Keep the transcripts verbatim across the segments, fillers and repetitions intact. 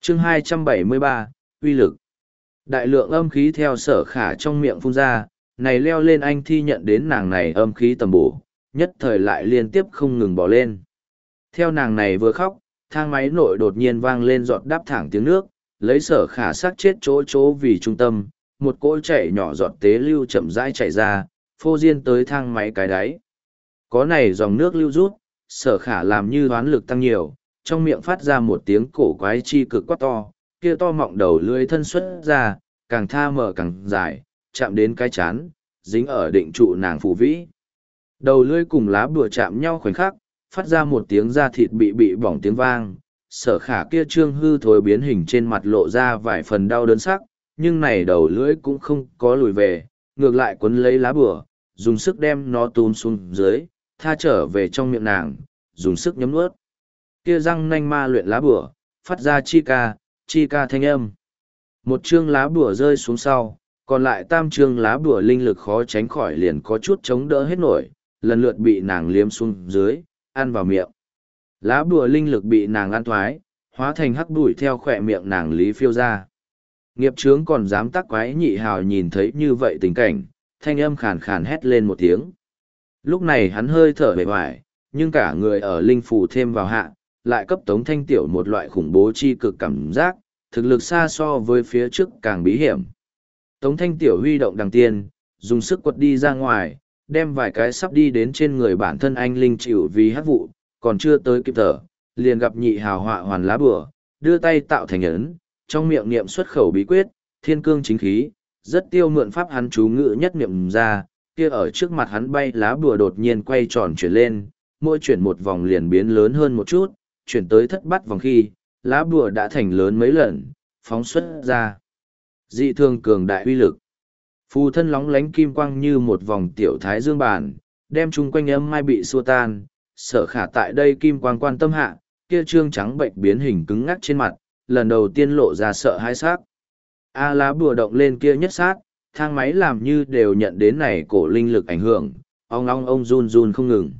chương hai trăm bảy mươi ba, uy lực. Đại lượng âm khí theo sở khả trong miệng phun ra, này leo lên anh thi nhận đến nàng này âm khí tầm bổ, nhất thời lại liên tiếp không ngừng bỏ lên. Theo nàng này vừa khóc, thang máy nội đột nhiên vang lên giọt đáp thẳng tiếng nước, lấy sở khả xác chết chỗ chỗ vì trung tâm, một cỗ chảy nhỏ giọt tế lưu chậm rãi chảy ra, phô diên tới thang máy cái đáy. Có này dòng nước lưu rút, sở khả làm như hoán lực tăng nhiều, trong miệng phát ra một tiếng cổ quái chi cực quá to, kia to mọng đầu lưỡi thân xuất ra, càng tha mở càng dài, chạm đến cái chán, dính ở định trụ nàng phù vĩ. Đầu lưỡi cùng lá bùa chạm nhau khoảnh khắc, phát ra một tiếng da thịt bị bị bỏng tiếng vang, sở khả kia trương hư thối biến hình trên mặt lộ ra vài phần đau đớn sắc, nhưng này đầu lưỡi cũng không có lùi về, ngược lại quấn lấy lá bùa, dùng sức đem nó túm xuống dưới, tha trở về trong miệng nàng, dùng sức nhấm nuốt. Kia răng nanh ma luyện lá bùa, phát ra chi ca, chi ca thanh âm. Một chương lá bùa rơi xuống sau, còn lại tam chương lá bùa linh lực khó tránh khỏi liền có chút chống đỡ hết nổi, lần lượt bị nàng liếm xuống dưới, ăn vào miệng. Lá bùa linh lực bị nàng ăn thoái, hóa thành hắc bụi theo khỏe miệng nàng lý phiêu ra. Nghiệp chướng còn dám tắc quái nhị hào nhìn thấy như vậy tình cảnh, thanh âm khàn khàn hét lên một tiếng. Lúc này hắn hơi thở bề hoài, nhưng cả người ở linh phù thêm vào hạ, lại cấp Tống Thanh Tiểu một loại khủng bố chi cực cảm giác, thực lực xa so với phía trước càng bí hiểm. Tống Thanh Tiểu huy động đằng tiên, dùng sức quật đi ra ngoài, đem vài cái sắp đi đến trên người bản thân anh linh chịu vì hát vụ, còn chưa tới kịp thở, liền gặp nhị hào họa hoàn lá bùa, đưa tay tạo thành ấn, trong miệng niệm xuất khẩu bí quyết, thiên cương chính khí, rất tiêu mượn pháp hắn chú ngữ nhất niệm ra, kia ở trước mặt hắn bay lá bùa đột nhiên quay tròn chuyển lên, mỗi chuyển một vòng liền biến lớn hơn một chút, chuyển tới thất bát vòng khi, lá bùa đã thành lớn mấy lần, phóng xuất ra. Dị thường cường đại uy lực. Phù thân lóng lánh kim quang như một vòng tiểu thái dương bàn, đem chung quanh âm mai bị xua tan, sở khả tại đây kim quang quan tâm hạ, kia trương trắng bệnh biến hình cứng ngắc trên mặt, lần đầu tiên lộ ra sợ hãi sắc. A lá bùa động lên kia nhất sát, thang máy làm như đều nhận đến này cổ linh lực ảnh hưởng, ong ong ông run run không ngừng.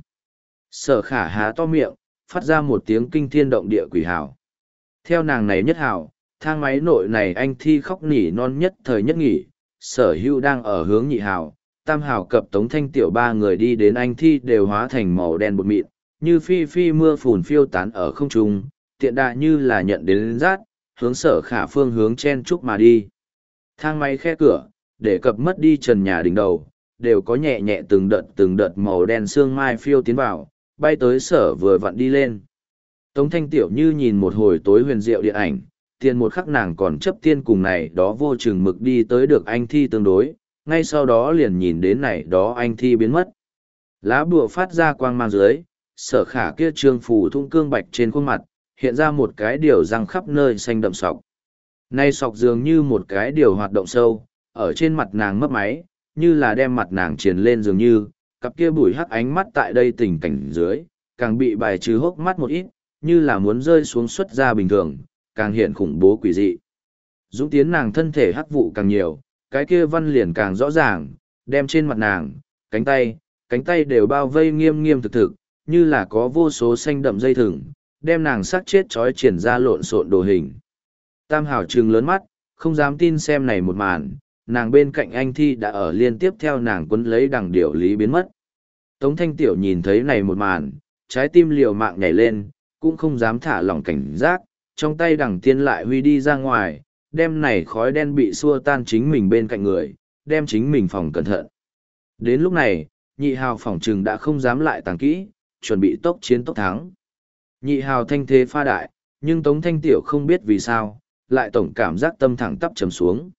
Sở khả há to miệng, phát ra một tiếng kinh thiên động địa quỷ hào. Theo nàng này nhất hào, thang máy nội này anh thi khóc nỉ non nhất thời nhất nghỉ, sở hữu đang ở hướng nhị hào, tam hào cập Tống Thanh Tiểu ba người đi đến anh thi đều hóa thành màu đen bột mịn, như phi phi mưa phùn phiêu tán ở không trung, tiện đà như là nhận đến rát, hướng sở khả phương hướng chen chúc mà đi. Thang máy khe cửa, để cập mất đi trần nhà đỉnh đầu, đều có nhẹ nhẹ từng đợt từng đợt màu đen sương mai phiêu tiến vào, bay tới sở vừa vặn đi lên. Tống Thanh Tiểu như nhìn một hồi tối huyền diệu điện ảnh, tiền một khắc nàng còn chấp tiên cùng này đó vô chừng mực đi tới được anh thi tương đối, ngay sau đó liền nhìn đến này đó anh thi biến mất. Lá bùa phát ra quang mang dưới, sở khả kia trương phủ thung cương bạch trên khuôn mặt, hiện ra một cái điều răng khắp nơi xanh đậm sọc. Nay sọc dường như một cái điều hoạt động sâu, ở trên mặt nàng mấp máy, như là đem mặt nàng triền lên dường như, cặp kia bùi hắc ánh mắt tại đây tình cảnh dưới, càng bị bài trừ hốc mắt một ít, như là muốn rơi xuống xuất ra bình thường, càng hiện khủng bố quỷ dị. Dũng tiến nàng thân thể hắc vụ càng nhiều, cái kia văn liền càng rõ ràng, đem trên mặt nàng, cánh tay, cánh tay đều bao vây nghiêm nghiêm thực thực, như là có vô số xanh đậm dây thừng, đem nàng sắc chết trói triển ra lộn xộn đồ hình. Tam hảo trừng lớn mắt, không dám tin xem này một màn, nàng bên cạnh anh thi đã ở liên tiếp theo nàng quấn lấy đằng điểu lý biến mất. Tống Thanh Tiểu nhìn thấy này một màn, trái tim liều mạng nhảy lên, cũng không dám thả lỏng cảnh giác, trong tay đằng tiên lại huy đi ra ngoài, đem này khói đen bị xua tan chính mình bên cạnh người, đem chính mình phòng cẩn thận. Đến lúc này, nhị hào phòng trừng đã không dám lại tàng kỹ, chuẩn bị tốc chiến tốc thắng. Nhị hào thanh thế pha đại, nhưng Tống Thanh Tiểu không biết vì sao, lại tổng cảm giác tâm thẳng tắp trầm xuống.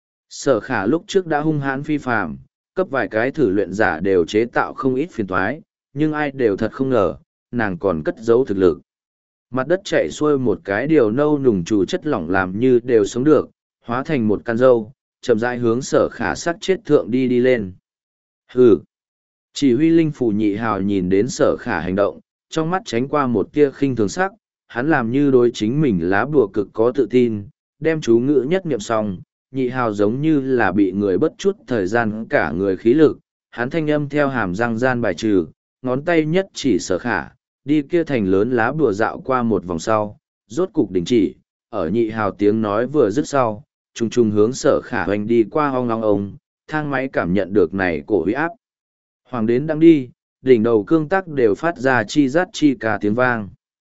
Sở khả lúc trước đã hung hãn phi phàm, cấp vài cái thử luyện giả đều chế tạo không ít phiền toái, nhưng ai đều thật không ngờ, nàng còn cất giấu thực lực. Mặt đất chạy xuôi một cái điều nâu nùng trù chất lỏng làm như đều sống được, hóa thành một căn râu, chậm rãi hướng sở khả sát chết thượng đi đi lên. Hừ! Chỉ huy linh phủ nhị hào nhìn đến sở khả hành động, trong mắt tránh qua một tia khinh thường sắc, hắn làm như đối chính mình lá bùa cực có tự tin, đem chú ngữ nhất niệm xong, nhị hào giống như là bị người bất chút thời gian cả người khí lực, hắn thanh âm theo hàm răng gian bài trừ, ngón tay nhất chỉ sở khả, đi kia thành lớn lá bùa dạo qua một vòng sau, rốt cục đình chỉ, ở nhị hào tiếng nói vừa dứt sau, trùng trùng hướng sở khả hoành đi qua hong long ông, thang máy cảm nhận được này cổ huy áp. Hoàng đến đang đi, đỉnh đầu cương tắc đều phát ra chi rát chi cả tiếng vang.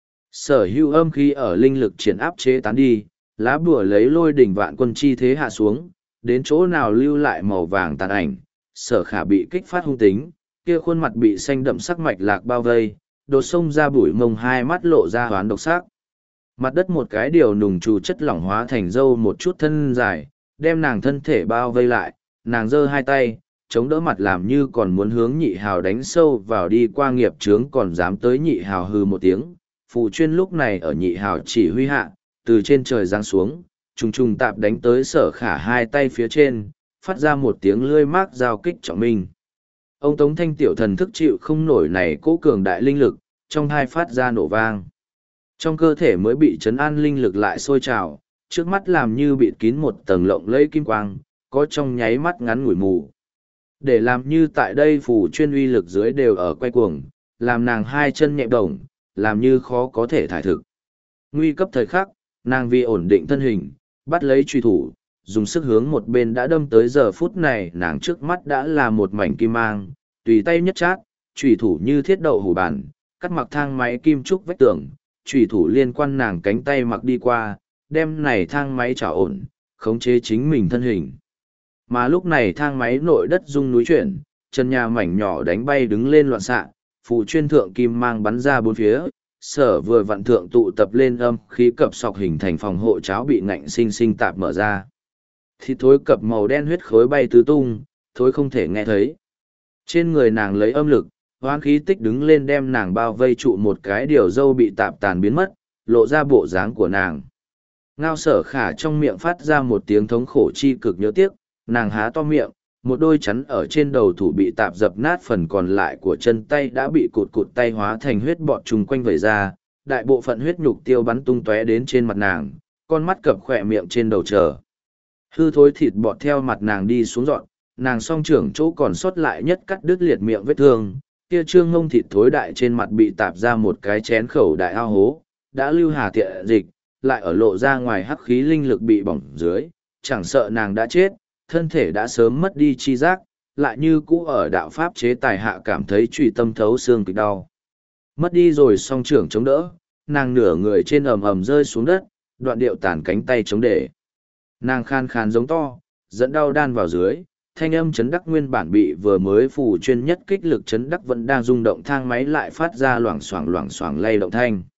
Sở hữu âm khí ở linh lực triển áp chế tán đi, lá bùa lấy lôi đỉnh vạn quân chi thế hạ xuống, đến chỗ nào lưu lại màu vàng tàn ảnh, sở khả bị kích phát hung tính, kia khuôn mặt bị xanh đậm sắc mạch lạc bao vây, đột sông ra bụi mông hai mắt lộ ra hoán độc sắc. Mặt đất một cái điều nùng trù chất lỏng hóa thành dâu một chút thân dài, đem nàng thân thể bao vây lại, nàng giơ hai tay, chống đỡ mặt làm như còn muốn hướng nhị hào đánh sâu vào đi qua nghiệp trướng còn dám tới nhị hào hư một tiếng. Phù chuyên lúc này ở nhị hào chỉ huy hạ, từ trên trời giáng xuống, trùng trùng tạp đánh tới sở khả hai tay phía trên, phát ra một tiếng lươi mác giao kích trọng minh. Ông Tống Thanh tiểu thần thức chịu không nổi này cố cường đại linh lực, trong hai phát ra nổ vang. Trong cơ thể mới bị chấn an linh lực lại sôi trào, trước mắt làm như bịt kín một tầng lộng lẫy kim quang, có trong nháy mắt ngắn ngủi mù. Để làm như tại đây phù chuyên uy lực dưới đều ở quay cuồng, làm nàng hai chân nhẹ đồng, làm như khó có thể thải thực. Nguy cấp thời khắc, nàng vì ổn định thân hình, bắt lấy truy thủ, dùng sức hướng một bên đã đâm tới giờ phút này nàng trước mắt đã là một mảnh kim mang, tùy tay nhất chát, truy thủ như thiết đậu hủ bản, cắt mặc thang máy kim trúc vách tường, truy thủ liên quan nàng cánh tay mặc đi qua, đem này thang máy trả ổn, khống chế chính mình thân hình. Mà lúc này thang máy nội đất rung núi chuyển, chân nhà mảnh nhỏ đánh bay đứng lên loạn xạ, phù chuyên thượng kim mang bắn ra bốn phía, sở vừa vặn thượng tụ tập lên âm khí cập sọc hình thành phòng hộ cháo bị ngạnh sinh sinh tạp mở ra. Thì thối cập màu đen huyết khối bay tứ tung, thối không thể nghe thấy. Trên người nàng lấy âm lực, hoán khí tích đứng lên đem nàng bao vây trụ một cái điều dâu bị tạp tàn biến mất, lộ ra bộ dáng của nàng. Ngao sở khả trong miệng phát ra một tiếng thống khổ chi cực nhớ tiếc, nàng há to miệng, một đôi chắn ở trên đầu thủ bị tạp dập nát phần còn lại của chân tay đã bị cụt cụt tay hóa thành huyết bọt trùng quanh vẩy ra, đại bộ phận huyết nhục tiêu bắn tung tóe đến trên mặt nàng, con mắt cập khỏe miệng trên đầu chờ. Hư thối thịt bọt theo mặt nàng đi xuống dọn, nàng song trưởng chỗ còn sót lại nhất cắt đứt liệt miệng vết thương, kia trương ngông thịt thối đại trên mặt bị tạp ra một cái chén khẩu đại ao hố, đã lưu hà tiện dịch, lại ở lộ ra ngoài hắc khí linh lực bị bỏng dưới, chẳng sợ nàng đã chết, thân thể đã sớm mất đi chi giác, lại như cũ ở đạo pháp chế tài hạ cảm thấy trùy tâm thấu xương kịch đau. Mất đi rồi song trưởng chống đỡ, nàng nửa người trên ầm ầm rơi xuống đất, đoạn điệu tàn cánh tay chống để. Nàng khan khan giống to, dẫn đau đan vào dưới, thanh âm chấn đắc nguyên bản bị vừa mới phù chuyên nhất kích lực chấn đắc vẫn đang rung động thang máy lại phát ra loảng xoảng loảng xoảng lay động thanh.